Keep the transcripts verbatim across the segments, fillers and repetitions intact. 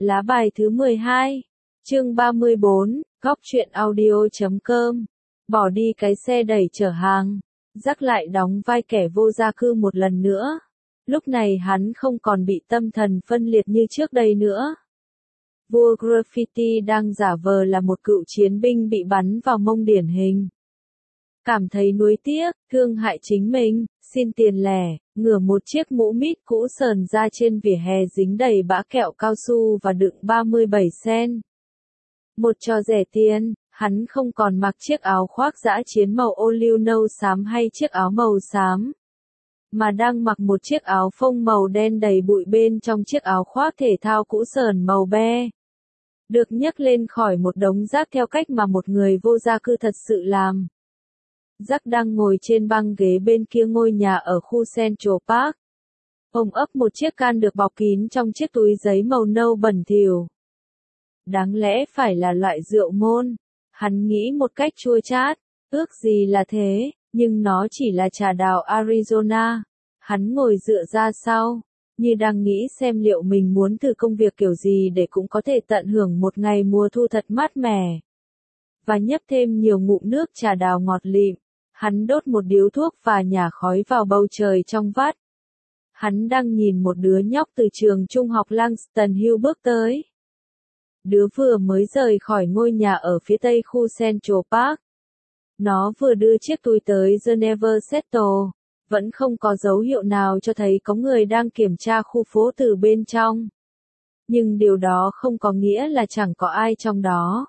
Lá bài thứ mười hai, chương ba mươi bốn, góc truyện audio chấm com. Bỏ đi cái xe đẩy chở hàng, Jack lại đóng vai kẻ vô gia cư một lần nữa. Lúc này hắn không còn bị tâm thần phân liệt như trước đây nữa. Vua Graffiti đang giả vờ là một cựu chiến binh bị bắn vào mông điển hình. Cảm thấy nuối tiếc, thương hại chính mình, xin tiền lẻ, ngửa một chiếc mũ mít cũ sờn ra trên vỉa hè dính đầy bã kẹo cao su và đựng ba mươi bảy sen. Một trò rẻ tiền, hắn không còn mặc chiếc áo khoác dã chiến màu ô liu nâu xám hay chiếc áo màu xám, mà đang mặc một chiếc áo phông màu đen đầy bụi bên trong chiếc áo khoác thể thao cũ sờn màu be. Được nhấc lên khỏi một đống rác theo cách mà một người vô gia cư thật sự làm. Jack đang ngồi trên băng ghế bên kia ngôi nhà ở khu Central Park. Ông ấp một chiếc can được bọc kín trong chiếc túi giấy màu nâu bẩn thỉu. Đáng lẽ phải là loại rượu môn. Hắn nghĩ một cách chua chát, ước gì là thế, nhưng nó chỉ là trà đào Arizona. Hắn ngồi dựa ra sau, như đang nghĩ xem liệu mình muốn thử công việc kiểu gì để cũng có thể tận hưởng một ngày mùa thu thật mát mẻ. Và nhấp thêm nhiều ngụm nước trà đào ngọt lịm. Hắn đốt một điếu thuốc và nhả khói vào bầu trời trong vắt. Hắn đang nhìn một đứa nhóc từ trường trung học Langston Hill bước tới. Đứa vừa mới rời khỏi ngôi nhà ở phía tây khu Central Park. Nó vừa đưa chiếc túi tới Geneva Settle, vẫn không có dấu hiệu nào cho thấy có người đang kiểm tra khu phố từ bên trong. Nhưng điều đó không có nghĩa là chẳng có ai trong đó.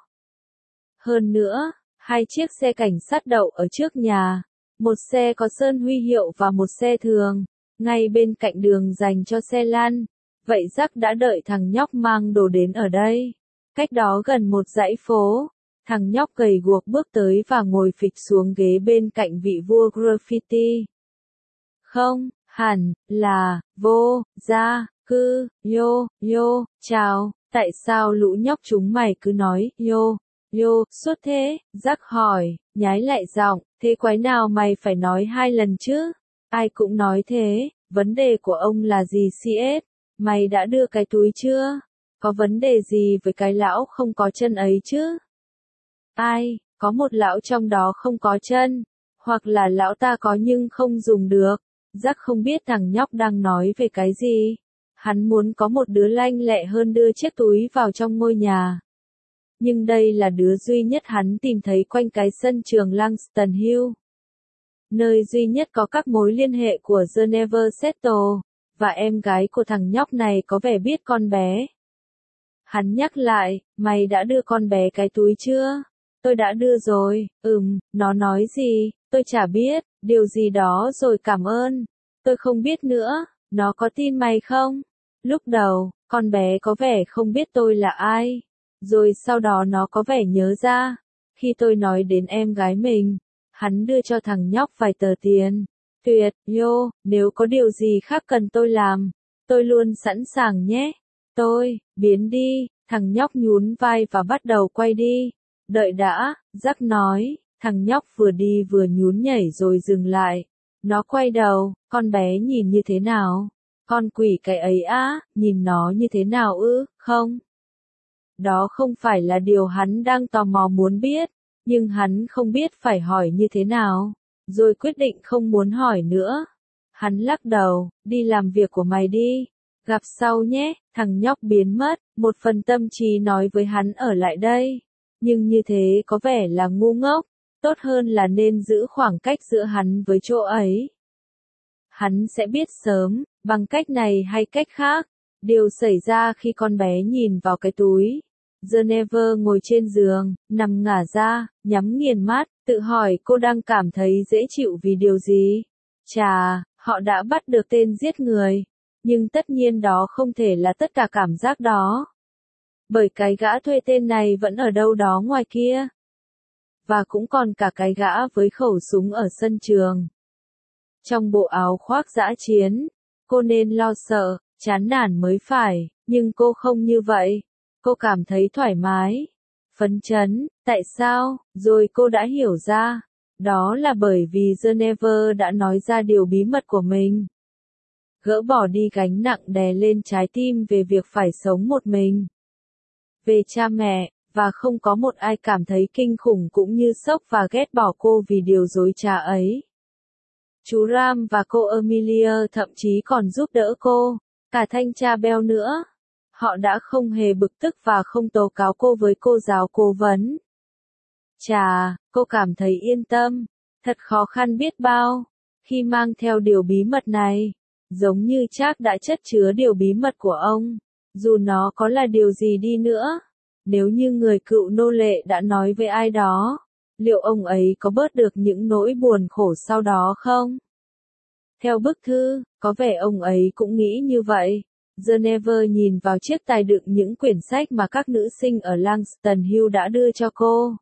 Hơn nữa, hai chiếc xe cảnh sát đậu ở trước nhà, một xe có sơn huy hiệu và một xe thường, ngay bên cạnh đường dành cho xe lăn. Vậy Jack đã đợi thằng nhóc mang đồ đến ở đây. Cách đó gần một dãy phố, thằng nhóc gầy guộc bước tới và ngồi phịch xuống ghế bên cạnh vị vua Graffiti. Không, hẳn, là, vô, gia, cư, yo, yo, chào, tại sao lũ nhóc chúng mày cứ nói, yo, yo, suốt thế, Jack hỏi, nhái lại giọng, thế quái nào mày phải nói hai lần chứ? Ai cũng nói thế, vấn đề của ông là gì xê ét, mày đã đưa cái túi chưa? Có vấn đề gì với cái lão không có chân ấy chứ? Ai, có một lão trong đó không có chân, hoặc là lão ta có nhưng không dùng được. Jack không biết thằng nhóc đang nói về cái gì. Hắn muốn có một đứa lanh lẹ hơn đưa chiếc túi vào trong ngôi nhà. Nhưng đây là đứa duy nhất hắn tìm thấy quanh cái sân trường Langston Hill. Nơi duy nhất có các mối liên hệ của Geneva Settle, và em gái của thằng nhóc này có vẻ biết con bé. Hắn nhắc lại, mày đã đưa con bé cái túi chưa? Tôi đã đưa rồi, ừm, nó nói gì, tôi chả biết, điều gì đó rồi cảm ơn. Tôi không biết nữa, nó có tin mày không? Lúc đầu, con bé có vẻ không biết tôi là ai. Rồi sau đó nó có vẻ nhớ ra. Khi tôi nói đến em gái mình, hắn đưa cho thằng nhóc vài tờ tiền. Tuyệt, yo, nếu có điều gì khác cần tôi làm, tôi luôn sẵn sàng nhé. Tôi, biến đi, thằng nhóc nhún vai và bắt đầu quay đi. Đợi đã, Jack nói, thằng nhóc vừa đi vừa nhún nhảy rồi dừng lại. Nó quay đầu, con bé nhìn như thế nào? Con quỷ cái ấy á, nhìn nó như thế nào ư, không? Đó không phải là điều hắn đang tò mò muốn biết, nhưng hắn không biết phải hỏi như thế nào, rồi quyết định không muốn hỏi nữa. Hắn lắc đầu, đi làm việc của mày đi, gặp sau nhé, thằng nhóc biến mất, một phần tâm trí nói với hắn ở lại đây, nhưng như thế có vẻ là ngu ngốc, tốt hơn là nên giữ khoảng cách giữa hắn với chỗ ấy. Hắn sẽ biết sớm, bằng cách này hay cách khác, điều xảy ra khi con bé nhìn vào cái túi. Geneva ngồi trên giường, nằm ngả ra, nhắm nghiền mắt, tự hỏi cô đang cảm thấy dễ chịu vì điều gì. Chà, họ đã bắt được tên giết người, nhưng tất nhiên đó không thể là tất cả cảm giác đó. Bởi cái gã thuê tên này vẫn ở đâu đó ngoài kia. Và cũng còn cả cái gã với khẩu súng ở sân trường. Trong bộ áo khoác dã chiến, cô nên lo sợ, chán nản mới phải, nhưng cô không như vậy. Cô cảm thấy thoải mái, phấn chấn, tại sao, rồi cô đã hiểu ra. Đó là bởi vì Geneva đã nói ra điều bí mật của mình. Gỡ bỏ đi gánh nặng đè lên trái tim về việc phải sống một mình. về cha mẹ, và không có một ai cảm thấy kinh khủng cũng như sốc và ghét bỏ cô vì điều dối trá ấy. Chú Ram và cô Amelia thậm chí còn giúp đỡ cô, cả thanh tra Bell nữa. Họ đã không hề bực tức và không tố cáo cô với cô giáo cố vấn. Chà, cô cảm thấy yên tâm. Thật khó khăn biết bao, khi mang theo điều bí mật này. Giống như Charles đã chất chứa điều bí mật của ông, dù nó có là điều gì đi nữa. Nếu như người cựu nô lệ đã nói với ai đó, liệu ông ấy có bớt được những nỗi buồn khổ sau đó không? Theo bức thư, có vẻ ông ấy cũng nghĩ như vậy. Geneva nhìn vào chiếc tài đựng những quyển sách mà các nữ sinh ở Langston Hill đã đưa cho cô.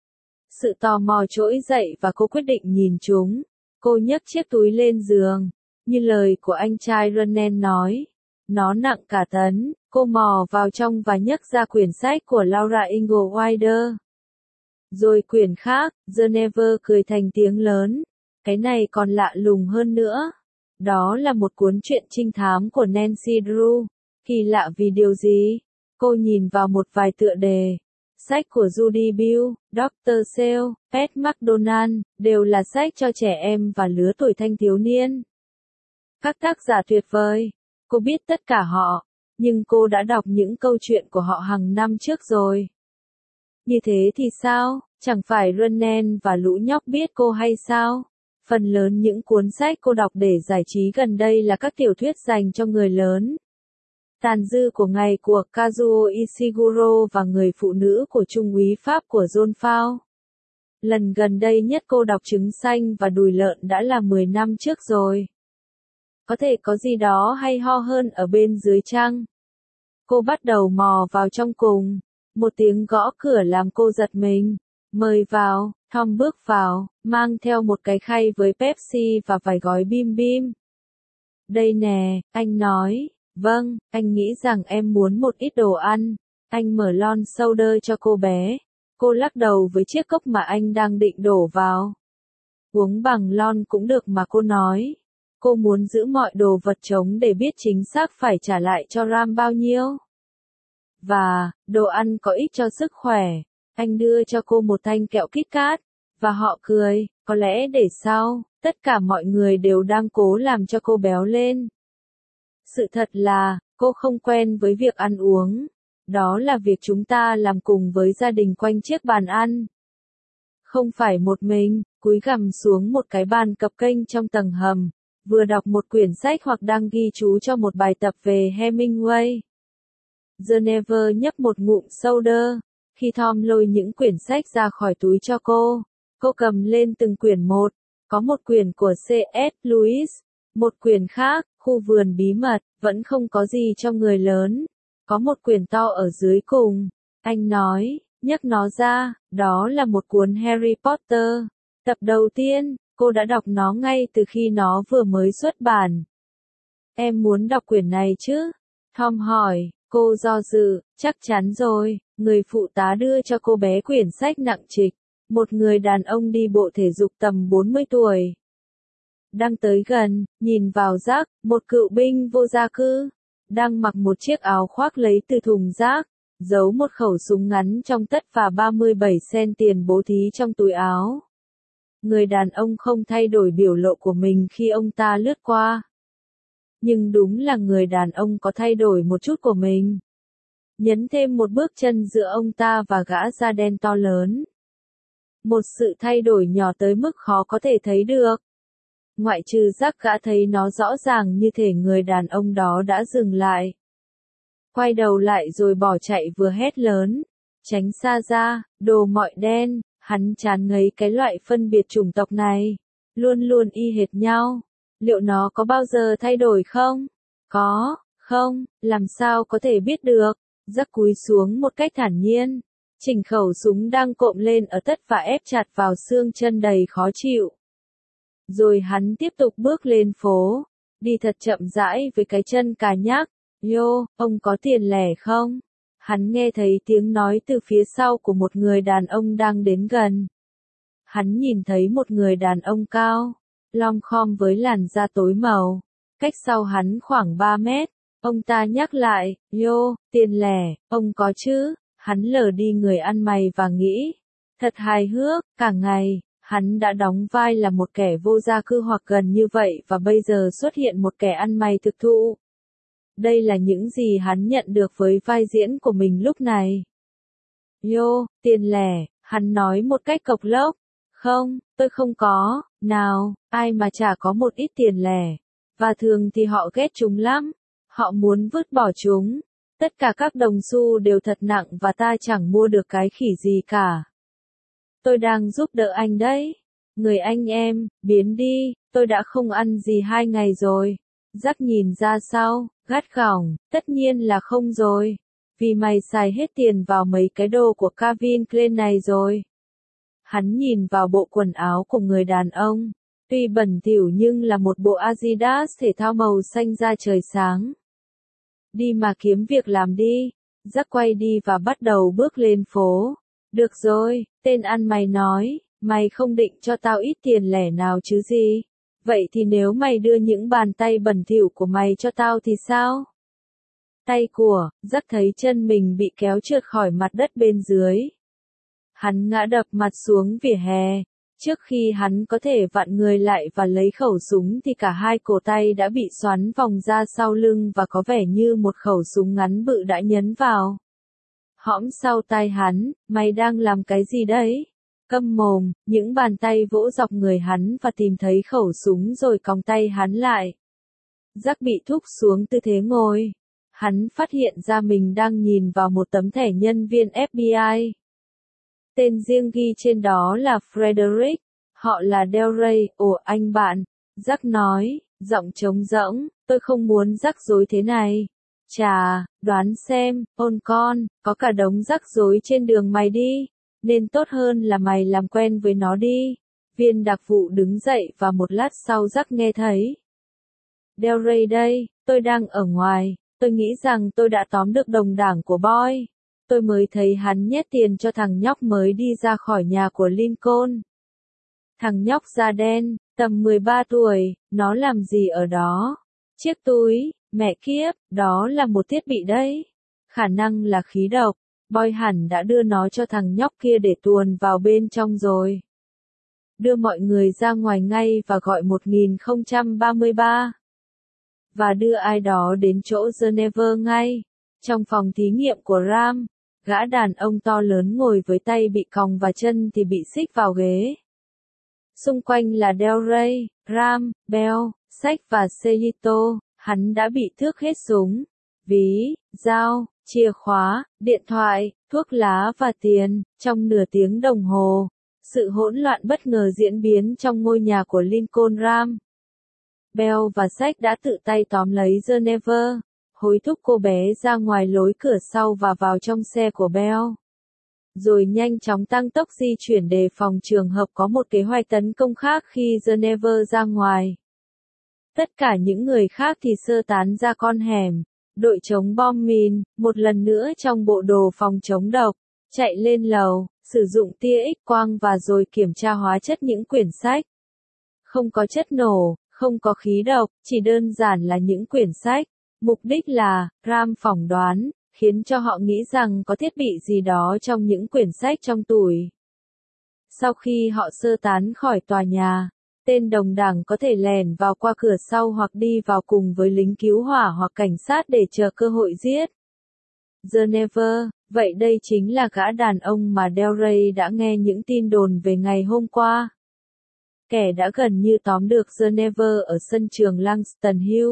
Sự tò mò trỗi dậy và cô quyết định nhìn chúng. Cô nhấc chiếc túi lên giường. Như lời của anh trai Ronan nói, nó nặng cả tấn. Cô mò vào trong và nhấc ra quyển sách của Laura Ingalls Wilder. Rồi quyển khác, Geneva cười thành tiếng lớn. Cái này còn lạ lùng hơn nữa. Đó là một cuốn truyện trinh thám của Nancy Drew. Kỳ lạ vì điều gì? Cô nhìn vào một vài tựa đề. Sách của Judy Bill, doctor Sale, Pat McDonald, đều là sách cho trẻ em và lứa tuổi thanh thiếu niên. Các tác giả tuyệt vời. Cô biết tất cả họ, nhưng cô đã đọc những câu chuyện của họ hàng năm trước rồi. Như thế thì sao? Chẳng phải Ronan và lũ nhóc biết cô hay sao? Phần lớn những cuốn sách cô đọc để giải trí gần đây là các tiểu thuyết dành cho người lớn. Tàn dư của ngày của Kazuo Ishiguro và người phụ nữ của Trung úy Pháp của John Fao. Lần gần đây nhất cô đọc Trứng xanh và Đùi lợn đã là mười năm trước rồi. Có thể có gì đó hay ho hơn ở bên dưới chăng? Cô bắt đầu mò vào trong cùng. Một tiếng gõ cửa làm cô giật mình. Mời vào, Tom bước vào, mang theo một cái khay với Pepsi và vài gói bim bim. Đây nè, anh nói. Vâng, anh nghĩ rằng em muốn một ít đồ ăn. Anh mở lon soda cho cô bé. Cô lắc đầu với chiếc cốc mà anh đang định đổ vào. Uống bằng lon cũng được mà cô nói. Cô muốn giữ mọi đồ vật trống để biết chính xác phải trả lại cho Ram bao nhiêu. Và, đồ ăn có ích cho sức khỏe. Anh đưa cho cô một thanh kẹo Kit Kat. Và họ cười, có lẽ để sau, tất cả mọi người đều đang cố làm cho cô béo lên. Sự thật là, cô không quen với việc ăn uống. Đó là việc chúng ta làm cùng với gia đình quanh chiếc bàn ăn. Không phải một mình, cúi gằm xuống một cái bàn cập kênh trong tầng hầm, vừa đọc một quyển sách hoặc đang ghi chú cho một bài tập về Hemingway. Geneva nhấp một ngụm soda. Khi Tom lôi những quyển sách ra khỏi túi cho cô, cô cầm lên từng quyển một. Có một quyển của C S Lewis, một quyển khác, Khu vườn bí mật, vẫn không có gì cho người lớn. Có một quyển to ở dưới cùng. Anh nói, nhấc nó ra, đó là một cuốn Harry Potter. Tập đầu tiên, cô đã đọc nó ngay từ khi nó vừa mới xuất bản. Em muốn đọc quyển này chứ? Tom hỏi, cô do dự, chắc chắn rồi. Người phụ tá đưa cho cô bé quyển sách nặng trịch. Một người đàn ông đi bộ thể dục tầm bốn mươi tuổi. Đang tới gần, nhìn vào rác, một cựu binh vô gia cư. Đang mặc một chiếc áo khoác lấy từ thùng rác. Giấu một khẩu súng ngắn trong tất và ba mươi bảy sen tiền bố thí trong túi áo. Người đàn ông không thay đổi biểu lộ của mình khi ông ta lướt qua. Nhưng đúng là người đàn ông có thay đổi một chút của mình. Nhấn thêm một bước chân giữa ông ta và gã da đen to lớn. Một sự thay đổi nhỏ tới mức khó có thể thấy được. Ngoại trừ rác gã thấy nó rõ ràng như thể người đàn ông đó đã dừng lại. Quay đầu lại rồi bỏ chạy vừa hét lớn. Tránh xa ra, đồ mọi đen, hắn chán ngấy cái loại phân biệt chủng tộc này. Luôn luôn y hệt nhau. Liệu nó có bao giờ thay đổi không? Có, không, làm sao có thể biết được. Rắc cúi xuống một cách thản nhiên. Chỉnh khẩu súng đang cộm lên ở tất và ép chặt vào xương chân đầy khó chịu. Rồi hắn tiếp tục bước lên phố. Đi thật chậm rãi với cái chân cà nhắc. Yo, ông có tiền lẻ không? Hắn nghe thấy tiếng nói từ phía sau của một người đàn ông đang đến gần. Hắn nhìn thấy một người đàn ông cao, lom khom với làn da tối màu. Cách sau hắn khoảng ba mét. Ông ta nhắc lại, yo, tiền lẻ, ông có chứ? Hắn lờ đi người ăn mày và nghĩ, thật hài hước, cả ngày, hắn đã đóng vai là một kẻ vô gia cư hoặc gần như vậy và bây giờ xuất hiện một kẻ ăn mày thực thụ. Đây là những gì hắn nhận được với vai diễn của mình lúc này. Yo, tiền lẻ, hắn nói một cách cộc lốc. Không, tôi không có, nào, ai mà chả có một ít tiền lẻ. Và thường thì họ ghét chúng lắm. Họ muốn vứt bỏ chúng. Tất cả các đồng xu đều thật nặng và ta chẳng mua được cái khỉ gì cả. Tôi đang giúp đỡ anh đấy. Người anh em, biến đi, tôi đã không ăn gì hai ngày rồi. Jack nhìn ra sau, gắt gỏng, tất nhiên là không rồi. Vì mày xài hết tiền vào mấy cái đồ của Calvin Klein này rồi. Hắn nhìn vào bộ quần áo của người đàn ông. Tuy bẩn thỉu nhưng là một bộ Adidas thể thao màu xanh da trời sáng. Đi mà kiếm việc làm đi. Jack quay đi và bắt đầu bước lên phố. Được rồi, tên ăn mày nói, mày không định cho tao ít tiền lẻ nào chứ gì? Vậy thì nếu mày đưa những bàn tay bẩn thỉu của mày cho tao thì sao? Tay của, Jack thấy chân mình bị kéo trượt khỏi mặt đất bên dưới. Hắn ngã đập mặt xuống vỉa hè. Trước khi hắn có thể vặn người lại và lấy khẩu súng thì cả hai cổ tay đã bị xoắn vòng ra sau lưng và có vẻ như một khẩu súng ngắn bự đã nhấn vào. Hõm sau tai hắn, mày đang làm cái gì đấy? Câm mồm, những bàn tay vỗ dọc người hắn và tìm thấy khẩu súng rồi còng tay hắn lại. Jack bị thúc xuống tư thế ngồi. Hắn phát hiện ra mình đang nhìn vào một tấm thẻ nhân viên F B I. Tên riêng ghi trên đó là Frederick. Họ là Del Rey. Ồ anh bạn, Jack nói, giọng trống rỗng, tôi không muốn rắc rối thế này. Chà, đoán xem, ôn con, có cả đống rắc rối trên đường mày đi, nên tốt hơn là mày làm quen với nó đi. Viên đặc vụ đứng dậy và một lát sau Jack nghe thấy. Del Rey đây, tôi đang ở ngoài, tôi nghĩ rằng tôi đã tóm được đồng đảng của Boy. Tôi mới thấy hắn nhét tiền cho thằng nhóc mới đi ra khỏi nhà của Lincoln. Thằng nhóc da đen, tầm mười ba tuổi, nó làm gì ở đó? Chiếc túi, mẹ kiếp, đó là một thiết bị đấy. Khả năng là khí độc, Boy hẳn đã đưa nó cho thằng nhóc kia để tuồn vào bên trong rồi. Đưa mọi người ra ngoài ngay và gọi một nghìn không trăm ba mươi ba. Và đưa ai đó đến chỗ Geneva ngay. Trong phòng thí nghiệm của Ram, gã đàn ông to lớn ngồi với tay bị còng và chân thì bị xích vào ghế. Xung quanh là Del Rey, Ram, Bell, Sách và Sejito. Hắn đã bị tước hết súng, ví, dao, chìa khóa, điện thoại, thuốc lá và tiền. Trong nửa tiếng đồng hồ, sự hỗn loạn bất ngờ diễn biến trong ngôi nhà của Lincoln Ram. Bell và Sách đã tự tay tóm lấy Geneva, hối thúc cô bé ra ngoài lối cửa sau và vào trong xe của Bell. Rồi nhanh chóng tăng tốc di chuyển đề phòng trường hợp có một kế hoạch tấn công khác khi Geneva ra ngoài. Tất cả những người khác thì sơ tán ra con hẻm. Đội chống bom mìn, một lần nữa trong bộ đồ phòng chống độc, chạy lên lầu, sử dụng tia X quang và rồi kiểm tra hóa chất những quyển sách. Không có chất nổ, không có khí độc, chỉ đơn giản là những quyển sách. Mục đích là, Ram phỏng đoán, khiến cho họ nghĩ rằng có thiết bị gì đó trong những quyển sách trong tủ. Sau khi họ sơ tán khỏi tòa nhà, tên đồng đảng có thể lẻn vào qua cửa sau hoặc đi vào cùng với lính cứu hỏa hoặc cảnh sát để chờ cơ hội giết. Geneva, vậy đây chính là gã đàn ông mà Del Rey đã nghe những tin đồn về ngày hôm qua. Kẻ đã gần như tóm được Geneva ở sân trường Langston Hill.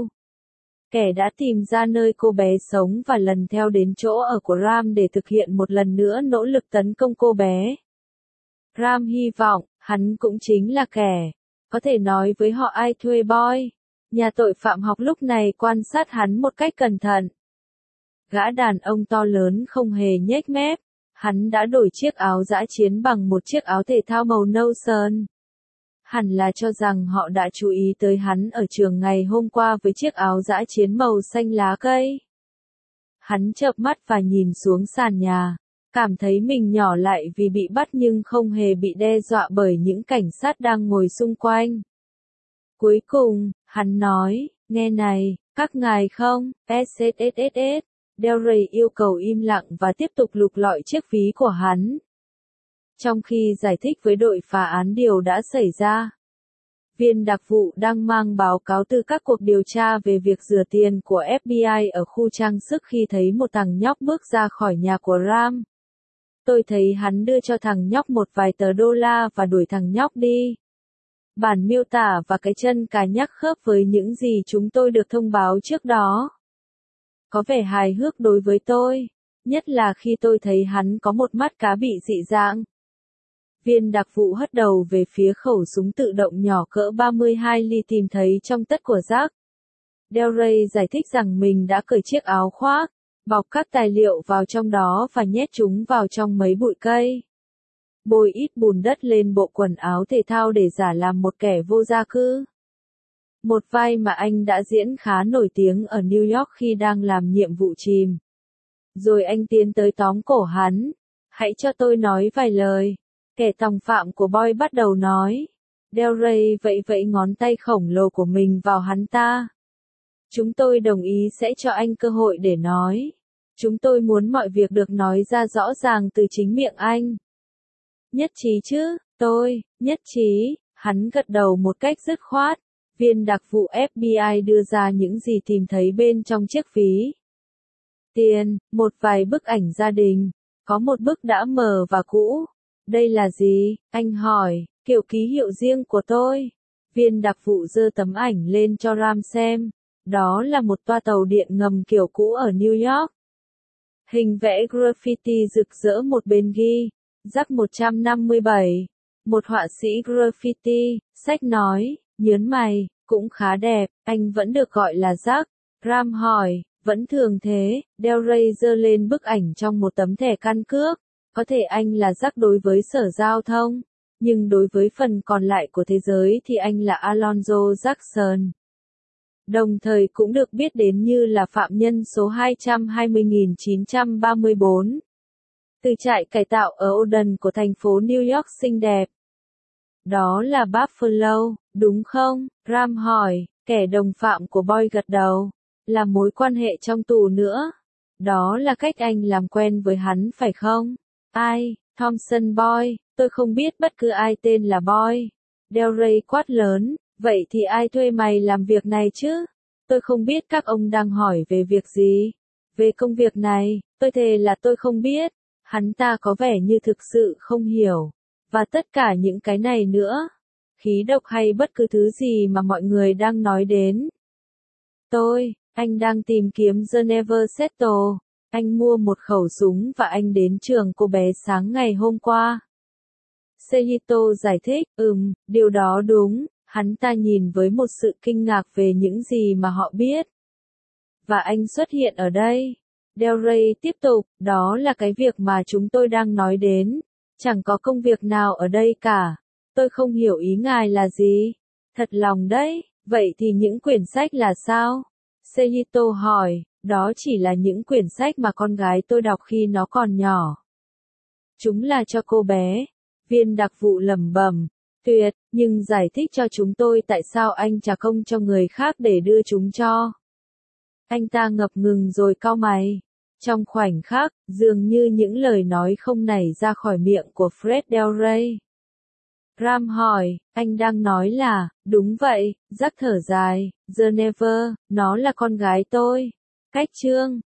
Kẻ đã tìm ra nơi cô bé sống và lần theo đến chỗ ở của Ram để thực hiện một lần nữa nỗ lực tấn công cô bé. Ram hy vọng, hắn cũng chính là kẻ có thể nói với họ ai thuê Boy. Nhà tội phạm học lúc này quan sát hắn một cách cẩn thận. Gã đàn ông to lớn không hề nhếch mép. Hắn đã đổi chiếc áo dã chiến bằng một chiếc áo thể thao màu nâu sơn. Hẳn là cho rằng họ đã chú ý tới hắn ở trường ngày hôm qua với chiếc áo dã chiến màu xanh lá cây. Hắn chợp mắt và nhìn xuống sàn nhà, cảm thấy mình nhỏ lại vì bị bắt nhưng không hề bị đe dọa bởi những cảnh sát đang ngồi xung quanh. Cuối cùng, hắn nói, nghe này, các ngài không, ét ét ét ét, Del Rey yêu cầu im lặng và tiếp tục lục lọi chiếc ví của hắn. Trong khi giải thích với đội phá án điều đã xảy ra, viên đặc vụ đang mang báo cáo từ các cuộc điều tra về việc rửa tiền của ép bê i ở khu trang sức khi thấy một thằng nhóc bước ra khỏi nhà của Ram. Tôi thấy hắn đưa cho thằng nhóc một vài tờ đô la và đuổi thằng nhóc đi. Bản miêu tả và cái chân cà nhắc khớp với những gì chúng tôi được thông báo trước đó. Có vẻ hài hước đối với tôi, nhất là khi tôi thấy hắn có một mắt cá bị dị dạng. Viên đặc vụ hất đầu về phía khẩu súng tự động nhỏ cỡ ba mươi hai ly tìm thấy trong tất của Jack. Del Rey giải thích rằng mình đã cởi chiếc áo khoác, bọc các tài liệu vào trong đó và nhét chúng vào trong mấy bụi cây. Bôi ít bùn đất lên bộ quần áo thể thao để giả làm một kẻ vô gia cư. Một vai mà anh đã diễn khá nổi tiếng ở New York khi đang làm nhiệm vụ chìm. Rồi anh tiến tới tóm cổ hắn. Hãy cho tôi nói vài lời. Kẻ tòng phạm của Boy bắt đầu nói. Del Rey vẫy vẫy ngón tay khổng lồ của mình vào hắn ta. Chúng tôi đồng ý sẽ cho anh cơ hội để nói. Chúng tôi muốn mọi việc được nói ra rõ ràng từ chính miệng anh. Nhất trí chứ, tôi, nhất trí, hắn gật đầu một cách dứt khoát. Viên đặc vụ ép bê i đưa ra những gì tìm thấy bên trong chiếc ví. Tiền, một vài bức ảnh gia đình, có một bức đã mờ và cũ. Đây là gì? Anh hỏi, kiểu ký hiệu riêng của tôi. Viên đặc vụ giơ tấm ảnh lên cho Ram xem. Đó là một toa tàu điện ngầm kiểu cũ ở New York. Hình vẽ graffiti rực rỡ một bên ghi. Jack một trăm năm mươi bảy. Một họa sĩ graffiti, sách nói, nhớn mày, cũng khá đẹp, anh vẫn được gọi là Jack. Ram hỏi, vẫn thường thế, Del Rey giơ lên bức ảnh trong một tấm thẻ căn cước. Có thể anh là Jack đối với sở giao thông, nhưng đối với phần còn lại của thế giới thì anh là Alonzo Jackson. Đồng thời cũng được biết đến như là phạm nhân số hai trăm hai mươi nghìn chín trăm ba mươi tư. Từ trại cải tạo ở Odon của thành phố New York xinh đẹp. Đó là Buffalo, đúng không? Ram hỏi, kẻ đồng phạm của Boy gật đầu. Là mối quan hệ trong tù nữa. Đó là cách anh làm quen với hắn phải không? Ai? Thompson Boy, tôi không biết bất cứ ai tên là Boy. Del Rey quát lớn, vậy thì ai thuê mày làm việc này chứ? Tôi không biết các ông đang hỏi về việc gì. Về công việc này, tôi thề là tôi không biết. Hắn ta có vẻ như thực sự không hiểu. Và tất cả những cái này nữa. Khí độc hay bất cứ thứ gì mà mọi người đang nói đến. Tôi, anh đang tìm kiếm Geneva Settle. Anh mua một khẩu súng và anh đến trường cô bé sáng ngày hôm qua. Sejito giải thích, ừm, điều đó đúng, hắn ta nhìn với một sự kinh ngạc về những gì mà họ biết. Và anh xuất hiện ở đây. Del Rey tiếp tục, đó là cái việc mà chúng tôi đang nói đến. Chẳng có công việc nào ở đây cả. Tôi không hiểu ý ngài là gì. Thật lòng đấy, vậy thì những quyển sách là sao? Sejito hỏi, đó chỉ là những quyển sách mà con gái tôi đọc khi nó còn nhỏ. Chúng là cho cô bé. Viên đặc vụ lẩm bẩm, tuyệt, nhưng giải thích cho chúng tôi tại sao anh trả công cho người khác để đưa chúng cho. Anh ta ngập ngừng rồi cau mày. Trong khoảnh khắc, dường như những lời nói không nảy ra khỏi miệng của Fred Del Rey. Ram hỏi, anh đang nói là, đúng vậy, Jack thở dài, Geneva, nó là con gái tôi. Cách chương